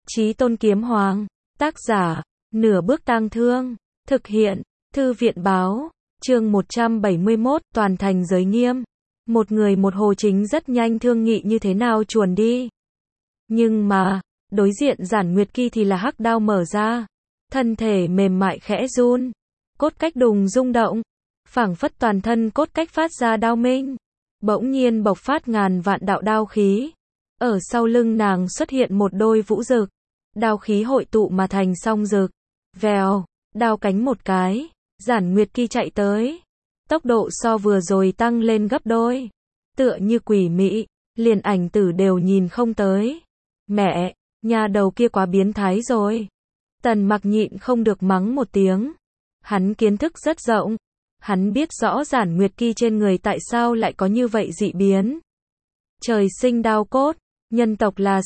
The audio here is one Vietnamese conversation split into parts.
Chí Tôn Kiếm Hoàng, tác giả, Nửa Bước Tang Thương, thực hiện, Thư viện Báo, chương 171, toàn thành giới nghiêm. Một người một hồ chính rất nhanh thương nghị như thế nào chuồn đi. Nhưng mà, đối diện Giản Nguyệt Kỳ thì là hắc đao mở ra, thân thể mềm mại khẽ run, cốt cách đùng rung động, phảng phất toàn thân cốt cách phát ra đao minh, bỗng nhiên bộc phát ngàn vạn đạo đao khí. Ở sau lưng nàng xuất hiện một đôi vũ rực, đao khí hội tụ mà thành song rực. Vèo, đao cánh một cái, Giản Nguyệt Kỳ chạy tới, tốc độ so vừa rồi tăng lên gấp đôi, tựa như quỷ mị, liền ảnh tử đều nhìn không tới. Mẹ, nhà đầu kia quá biến thái rồi. Tần Mặc nhịn không được mắng một tiếng. Hắn kiến thức rất rộng, hắn biết rõ Giản Nguyệt Kỳ trên người tại sao lại có như vậy dị biến. Trời sinh đao cốt, nhân tộc là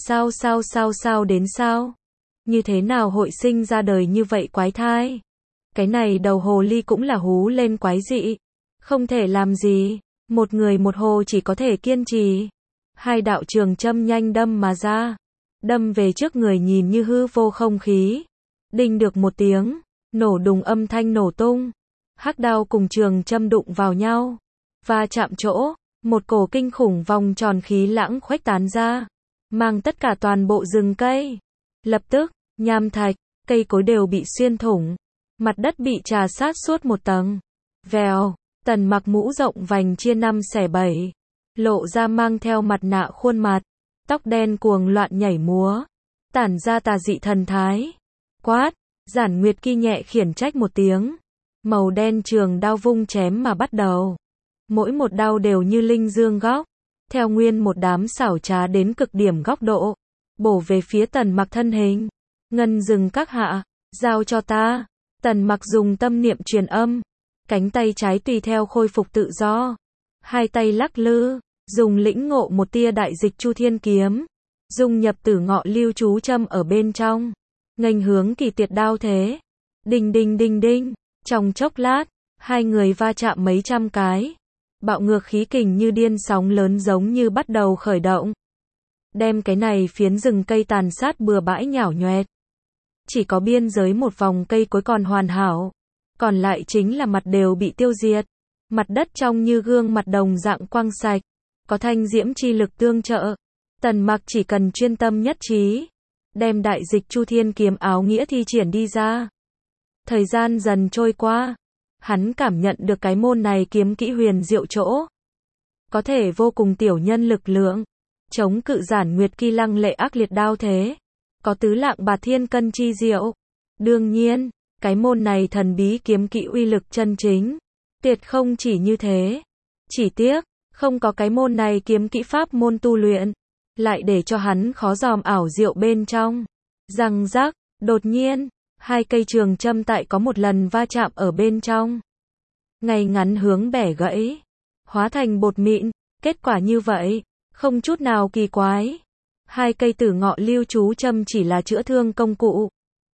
sao đến sao? Như thế nào hội sinh ra đời như vậy quái thai? Cái này đầu hồ ly cũng là hú lên quái dị, không thể làm gì, một người một hồ chỉ có thể kiên trì. Hai đạo trường châm nhanh đâm mà ra, đâm về trước người nhìn như hư vô không khí. Đinh được một tiếng, nổ đùng âm thanh nổ tung. Hắc đao cùng trường châm đụng vào nhau, va chạm chỗ, một cổ kinh khủng vòng tròn khí lãng khuếch tán ra, mang tất cả toàn bộ rừng cây. Lập tức, nham thạch, cây cối đều bị xuyên thủng, mặt đất bị trà sát suốt một tầng. Vèo, Tần Mặc mũ rộng vành chia 5 xẻ 7, lộ ra mang theo mặt nạ khuôn mặt, tóc đen cuồng loạn nhảy múa, tản ra tà dị thần thái. Quát, Giản Nguyệt Kỳ nhẹ khiển trách một tiếng, màu đen trường đao vung chém mà bắt đầu. Mỗi một đao đều như linh dương góc, theo nguyên một đám xảo trá đến cực điểm góc độ, bổ về phía Tần Mặc thân hình. Ngân Dừng các hạ, giao cho ta. Tần Mặc dùng tâm niệm truyền âm, cánh tay trái tùy theo khôi phục tự do, hai tay lắc lư, dùng lĩnh ngộ một tia đại dịch Chu Thiên kiếm, dung nhập Tử Ngọ Lưu chú châm ở bên trong, nghênh hướng kỳ tuyệt đao thế. Đinh đinh đinh đinh, trong chốc lát, hai người va chạm mấy trăm cái, bạo ngược khí kình như điên sóng lớn giống như bắt đầu khởi động, đem cái này phiến rừng cây tàn sát bừa bãi nhảo nhoẹt. Chỉ có biên giới một vòng cây cối còn hoàn hảo, còn lại chính là mặt đều bị tiêu diệt. Mặt đất trong như gương mặt đồng dạng quang sạch, có thanh diễm chi lực tương trợ. Tần Mặc chỉ cần chuyên tâm nhất trí, đem đại dịch Chu Thiên kiếm áo nghĩa thi triển đi ra. Thời gian dần trôi qua, hắn cảm nhận được cái môn này kiếm kỹ huyền diệu chỗ, có thể vô cùng tiểu nhân lực lượng, chống cự Giản Nguyệt Kỳ lăng lệ ác liệt đao thế, có tứ lạng bạt thiên cân chi diệu. Đương nhiên, cái môn này thần bí kiếm kỹ uy lực chân chính, tuyệt không chỉ như thế. Chỉ tiếc, không có cái môn này kiếm kỹ pháp môn tu luyện, lại để cho hắn khó dòm ảo diệu bên trong. Răng rắc, đột nhiên, hai cây trường châm tại có một lần va chạm ở bên trong, ngay ngắn hướng bẻ gãy, hóa thành bột mịn. Kết quả như vậy, không chút nào kỳ quái. Hai cây Tử Ngọ Lưu chú châm chỉ là chữa thương công cụ.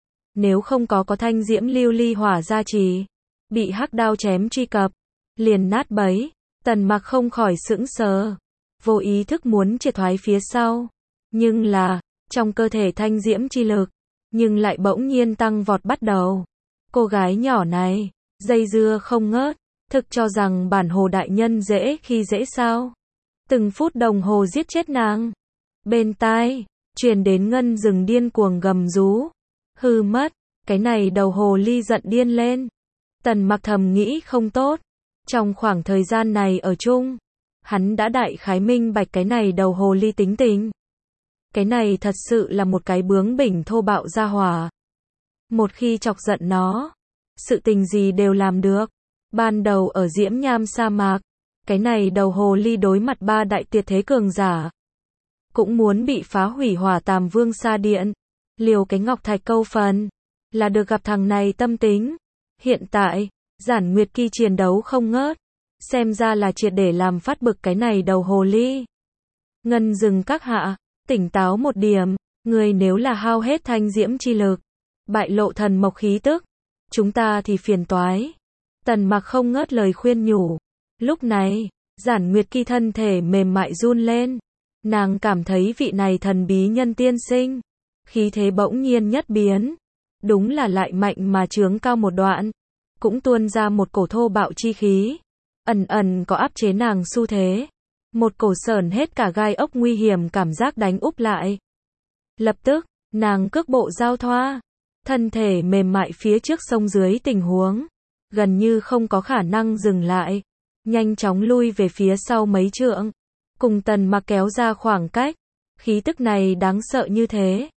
Nếu không có thanh diễm lưu ly hỏa gia trì, bị hắc đao chém truy cập, liền nát bấy. Tần Mặc không khỏi sững sờ, vô ý thức muốn triệt thoái phía sau. Nhưng là, trong cơ thể thanh diễm chi lực, nhưng lại bỗng nhiên tăng vọt bắt đầu. Cô gái nhỏ này, dây dưa không ngớt, thực cho rằng bản hồ đại nhân dễ khi dễ sao. Từng phút đồng hồ giết chết nàng. Bên tai, truyền đến Ngân Dừng điên cuồng gầm rú. Hư mất, cái này đầu hồ ly giận điên lên. Tần Mặc thầm nghĩ không tốt. Trong khoảng thời gian này ở chung, hắn đã đại khái minh bạch cái này đầu hồ ly tính tình. Cái này thật sự là một cái bướng bỉnh thô bạo gia hỏa. Một khi chọc giận nó, sự tình gì đều làm được. Ban đầu ở Diễm Nham sa mạc, cái này đầu hồ ly đối mặt 3 đại tuyệt thế cường giả, cũng muốn bị phá hủy Hỏa Tàm Vương Sa Điện, liều cái ngọc thạch câu phần, là được gặp thằng này tâm tính. Hiện tại, Giản Nguyệt Kỳ chiến đấu không ngớt, xem ra là triệt để làm phát bực cái này đầu hồ ly. Ngân Dừng các hạ, tỉnh táo một điểm, người nếu là hao hết thanh diễm chi lực, bại lộ thần mộc khí tức, chúng ta thì phiền toái. Tần Mặc không ngớt lời khuyên nhủ. Lúc này, Giản Nguyệt Kỳ thân thể mềm mại run lên. Nàng cảm thấy vị này thần bí nhân tiên sinh, khí thế bỗng nhiên nhất biến. Đúng là lại mạnh mà chướng cao một đoạn. Cũng tuôn ra một cổ thô bạo chi khí. Ẩn ẩn có áp chế nàng xu thế. Một cổ sởn hết cả gai ốc nguy hiểm cảm giác đánh úp lại. Lập tức, nàng cước bộ giao thoa. Thân thể mềm mại phía trước sông dưới tình huống. Gần như không có khả năng dừng lại. Nhanh chóng lui về phía sau mấy trượng. Cùng Tần Mặc kéo ra khoảng cách. Khí tức này đáng sợ như thế.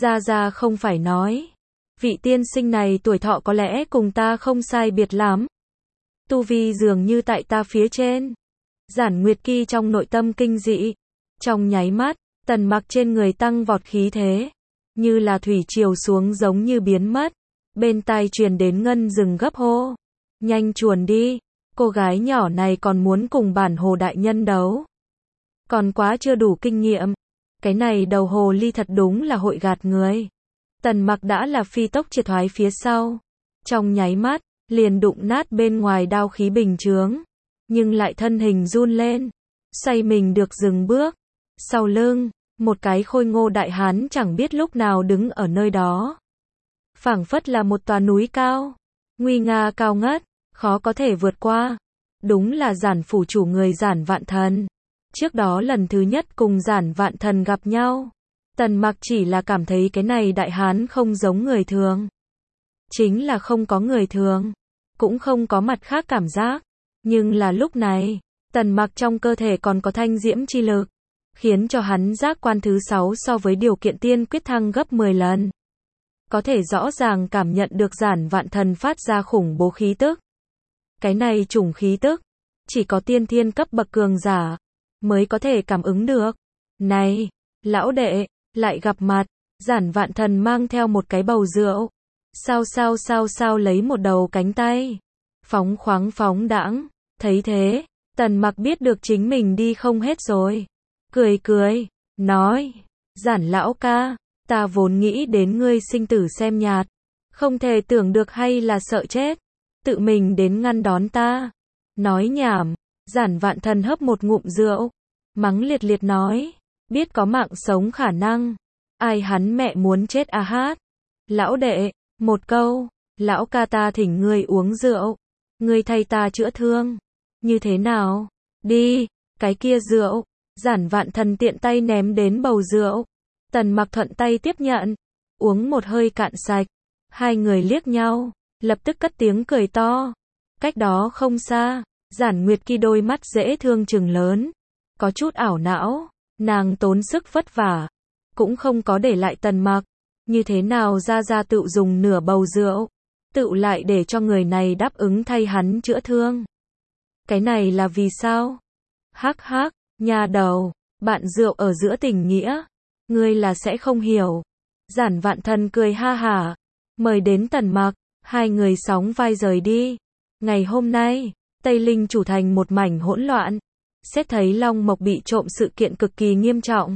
Ra không phải nói. Vị tiên sinh này tuổi thọ có lẽ cùng ta không sai biệt lắm. Tu vi dường như tại ta phía trên. Giản Nguyệt Kỳ trong nội tâm kinh dị. Trong nháy mắt, Tần Mặc trên người tăng vọt khí thế. Như là thủy triều xuống giống như biến mất. Bên tai truyền đến ngân rừng gấp hô. Nhanh chuồn đi. Cô gái nhỏ này còn muốn cùng bản hồ đại nhân đấu. Còn quá chưa đủ kinh nghiệm. Cái này đầu hồ ly thật đúng là hội gạt người. Tần Mặc đã là phi tốc triệt thoái phía sau. Trong nháy mắt, liền đụng nát bên ngoài đao khí bình chướng. Nhưng lại thân hình run lên. Xoay mình được dừng bước. Sau lưng, một cái khôi ngô đại hán chẳng biết lúc nào đứng ở nơi đó. Phảng phất là một tòa núi cao. Nguy nga cao ngất, khó có thể vượt qua. Đúng là Giản phủ chủ người Giản Vạn Thần. Trước đó lần thứ nhất cùng Giản Vạn Thần gặp nhau. Tần Mặc chỉ là cảm thấy cái này đại hán không giống người thường. Chính là không có người thường. Cũng không có mặt khác cảm giác. Nhưng là lúc này, Tần Mặc trong cơ thể còn có thanh diễm chi lực. Khiến cho hắn giác quan thứ 6 so với điều kiện tiên quyết thăng gấp 10 lần. Có thể rõ ràng cảm nhận được Giản Vạn Thần phát ra khủng bố khí tức. Cái này chủng khí tức, chỉ có tiên thiên cấp bậc cường giả mới có thể cảm ứng được. Này, lão đệ, lại gặp mặt. Giản Vạn Thần mang theo một cái bầu rượu. Sao lấy một đầu cánh tay. Phóng khoáng phóng đãng. Thấy thế, Tần Mặc biết được chính mình đi không hết rồi. Cười, nói, Giản lão ca, ta vốn nghĩ đến ngươi sinh tử xem nhạt. Không thể tưởng được hay là sợ chết. Tự mình đến ngăn đón ta. Nói nhảm, Giản Vạn Thần hấp một ngụm rượu. Mắng liệt liệt nói, biết có mạng sống khả năng. Ai hắn mẹ muốn chết à hát. Lão đệ, một câu, lão ca ta thỉnh ngươi uống rượu. Ngươi thay ta chữa thương. Như thế nào? Đi, cái kia rượu. Giản Vạn Thần tiện tay ném đến bầu rượu. Tần Mặc thuận tay tiếp nhận. Uống một hơi cạn sạch. Hai người liếc nhau. Lập tức cất tiếng cười to. Cách đó không xa. Giản Nguyệt Kỳ đôi mắt dễ thương trừng lớn. Có chút ảo não. Nàng tốn sức vất vả. Cũng không có để lại Tần Mặc. Như thế nào ra tự dùng nửa bầu rượu. Tự lại để cho người này đáp ứng thay hắn chữa thương. Cái này là vì sao? Hắc, nha đầu, bạn rượu ở giữa tình nghĩa. Ngươi là sẽ không hiểu. Giản Vạn Thần cười ha hả. Mời đến Tần Mặc. Hai người sóng vai rời đi. Ngày hôm nay, Tây Linh chủ thành một mảnh hỗn loạn. Xét thấy Long Mộc bị trộm sự kiện cực kỳ nghiêm trọng.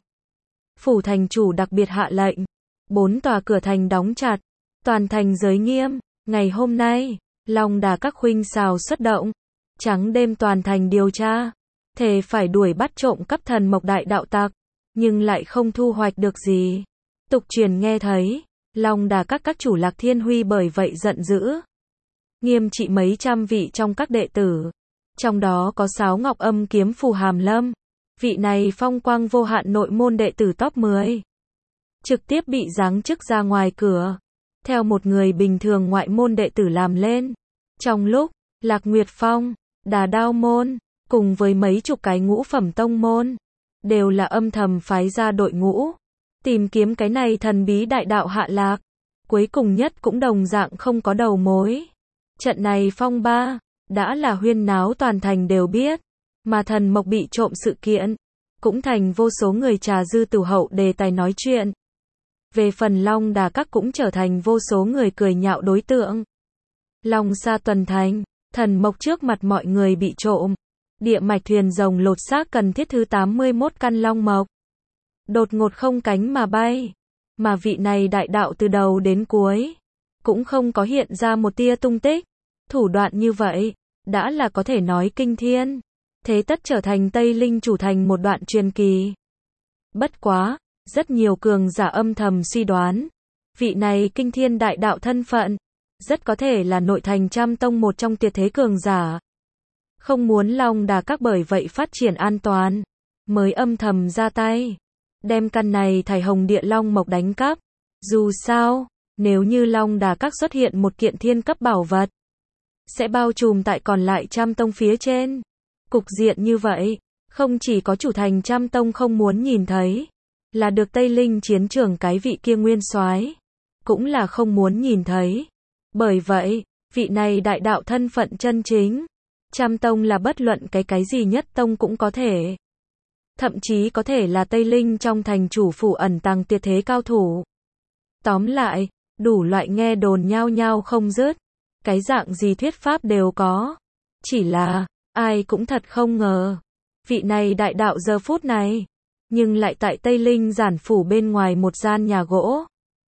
Phủ thành chủ đặc biệt hạ lệnh. 4 tòa cửa thành đóng chặt. Toàn thành giới nghiêm. Ngày hôm nay, Long Đà các khuynh xào xuất động. Trắng đêm toàn thành điều tra. Thề phải đuổi bắt trộm cắp Thần Mộc đại đạo tặc. Nhưng lại không thu hoạch được gì. Tục truyền nghe thấy. Long Đà các chủ Lạc Thiên Huy bởi vậy giận dữ. Nghiêm trị mấy trăm vị trong các đệ tử. Trong đó có Sáo Ngọc Âm kiếm Phù Hàm Lâm. Vị này phong quang vô hạn nội môn đệ tử top 10. Trực tiếp bị giáng chức ra ngoài cửa. Theo một người bình thường ngoại môn đệ tử làm lên. Trong lúc, Lạc Nguyệt Phong, Đà Đao Môn, cùng với mấy chục cái ngũ phẩm tông môn, đều là âm thầm phái ra đội ngũ. Tìm kiếm cái này thần bí đại đạo hạ lạc. Cuối cùng nhất cũng đồng dạng không có đầu mối. Trận này phong ba, đã là huyên náo toàn thành đều biết. Mà Thần Mộc bị trộm sự kiện, cũng thành vô số người trà dư tử hậu đề tài nói chuyện. Về phần Long Đà các cũng trở thành vô số người cười nhạo đối tượng. Long Sa tuần thành, Thần Mộc trước mặt mọi người bị trộm. Địa mạch thuyền rồng lột xác cần thiết thứ 81 căn Long Mộc. Đột ngột không cánh mà bay. Mà vị này đại đạo từ đầu đến cuối, cũng không có hiện ra một tia tung tích. Thủ đoạn như vậy, đã là có thể nói kinh thiên. Thế tất trở thành Tây Linh chủ thành một đoạn truyền kỳ. Bất quá, Rất nhiều cường giả âm thầm suy đoán, vị này kinh thiên đại đạo thân phận, rất có thể là nội thành Trăm Tông một trong tuyệt thế cường giả. Không muốn Long Đà Các bởi vậy phát triển an toàn, mới âm thầm ra tay, đem căn này Thải Hồng Địa Long Mộc đánh cắp. Dù sao, nếu như Long Đà Các xuất hiện một kiện thiên cấp bảo vật, sẽ bao trùm tại còn lại Trăm Tông phía trên. Cục diện như vậy, không chỉ có chủ thành Trăm Tông không muốn nhìn thấy, là được Tây Linh chiến trường cái vị kia nguyên soái cũng là không muốn nhìn thấy. Bởi vậy, vị này đại đạo thân phận chân chính, Trăm Tông là bất luận cái gì nhất tông cũng có thể. Thậm chí có thể là Tây Linh trong thành chủ phủ ẩn tàng tuyệt thế cao thủ. Tóm lại, đủ loại nghe đồn nhao nhao không dứt, cái dạng gì thuyết pháp đều có. Chỉ là, ai cũng thật không ngờ, vị này đại đạo giờ phút này, nhưng lại tại Tây Linh giản phủ bên ngoài một gian nhà gỗ.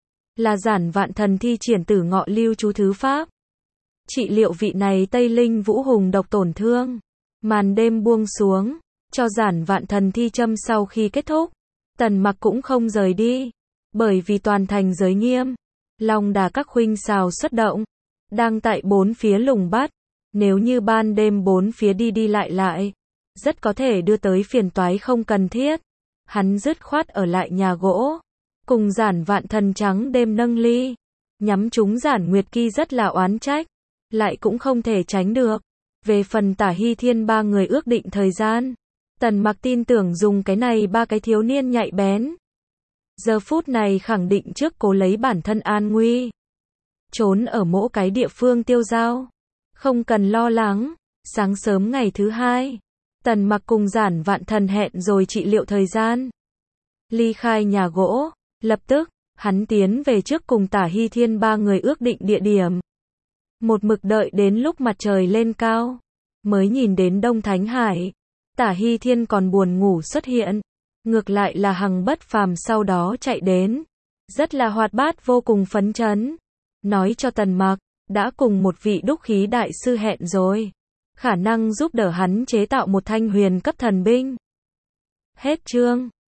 Là Giản Vạn Thần thi triển Tử Ngọ Lưu chú thứ pháp, trị liệu vị này Tây Linh vũ hùng độc tổn thương. Màn đêm buông xuống, cho Giản Vạn Thần thi châm sau khi kết thúc, Tần Mặc cũng không rời đi, bởi vì toàn thành giới nghiêm, Long Đà Các khuynh xào xuất động, đang tại bốn phía lùng bắt. Nếu như ban đêm bốn phía đi lại, rất có thể đưa tới phiền toái không cần thiết. Hắn dứt khoát ở lại nhà gỗ, cùng Giản Vạn Thần trắng đêm nâng ly, nhắm chúng Giản Nguyệt Kỳ rất là oán trách, lại cũng không thể tránh được. Về phần Tả Hy Thiên ba người ước định thời gian, Tần Mặc tin tưởng dùng cái này ba cái thiếu niên nhạy bén, giờ phút này khẳng định trước cố lấy bản thân an nguy, trốn ở mỗi cái địa phương tiêu dao, không cần lo lắng. Sáng sớm ngày thứ hai, Tần Mặc cùng Giản Vạn Thần hẹn rồi trị liệu thời gian, ly khai nhà gỗ. Lập tức, hắn tiến về trước cùng Tả Hy Thiên ba người ước định địa điểm. Một mực đợi đến lúc mặt trời lên cao, mới nhìn đến Đông Thánh Hải. Tả Hy Thiên còn buồn ngủ xuất hiện, ngược lại là Hằng Bất Phàm sau đó chạy đến, rất là hoạt bát vô cùng phấn chấn, nói cho Tần Mặc, đã cùng một vị đúc khí đại sư hẹn rồi, khả năng giúp đỡ hắn chế tạo một thanh huyền cấp thần binh. Hết chương.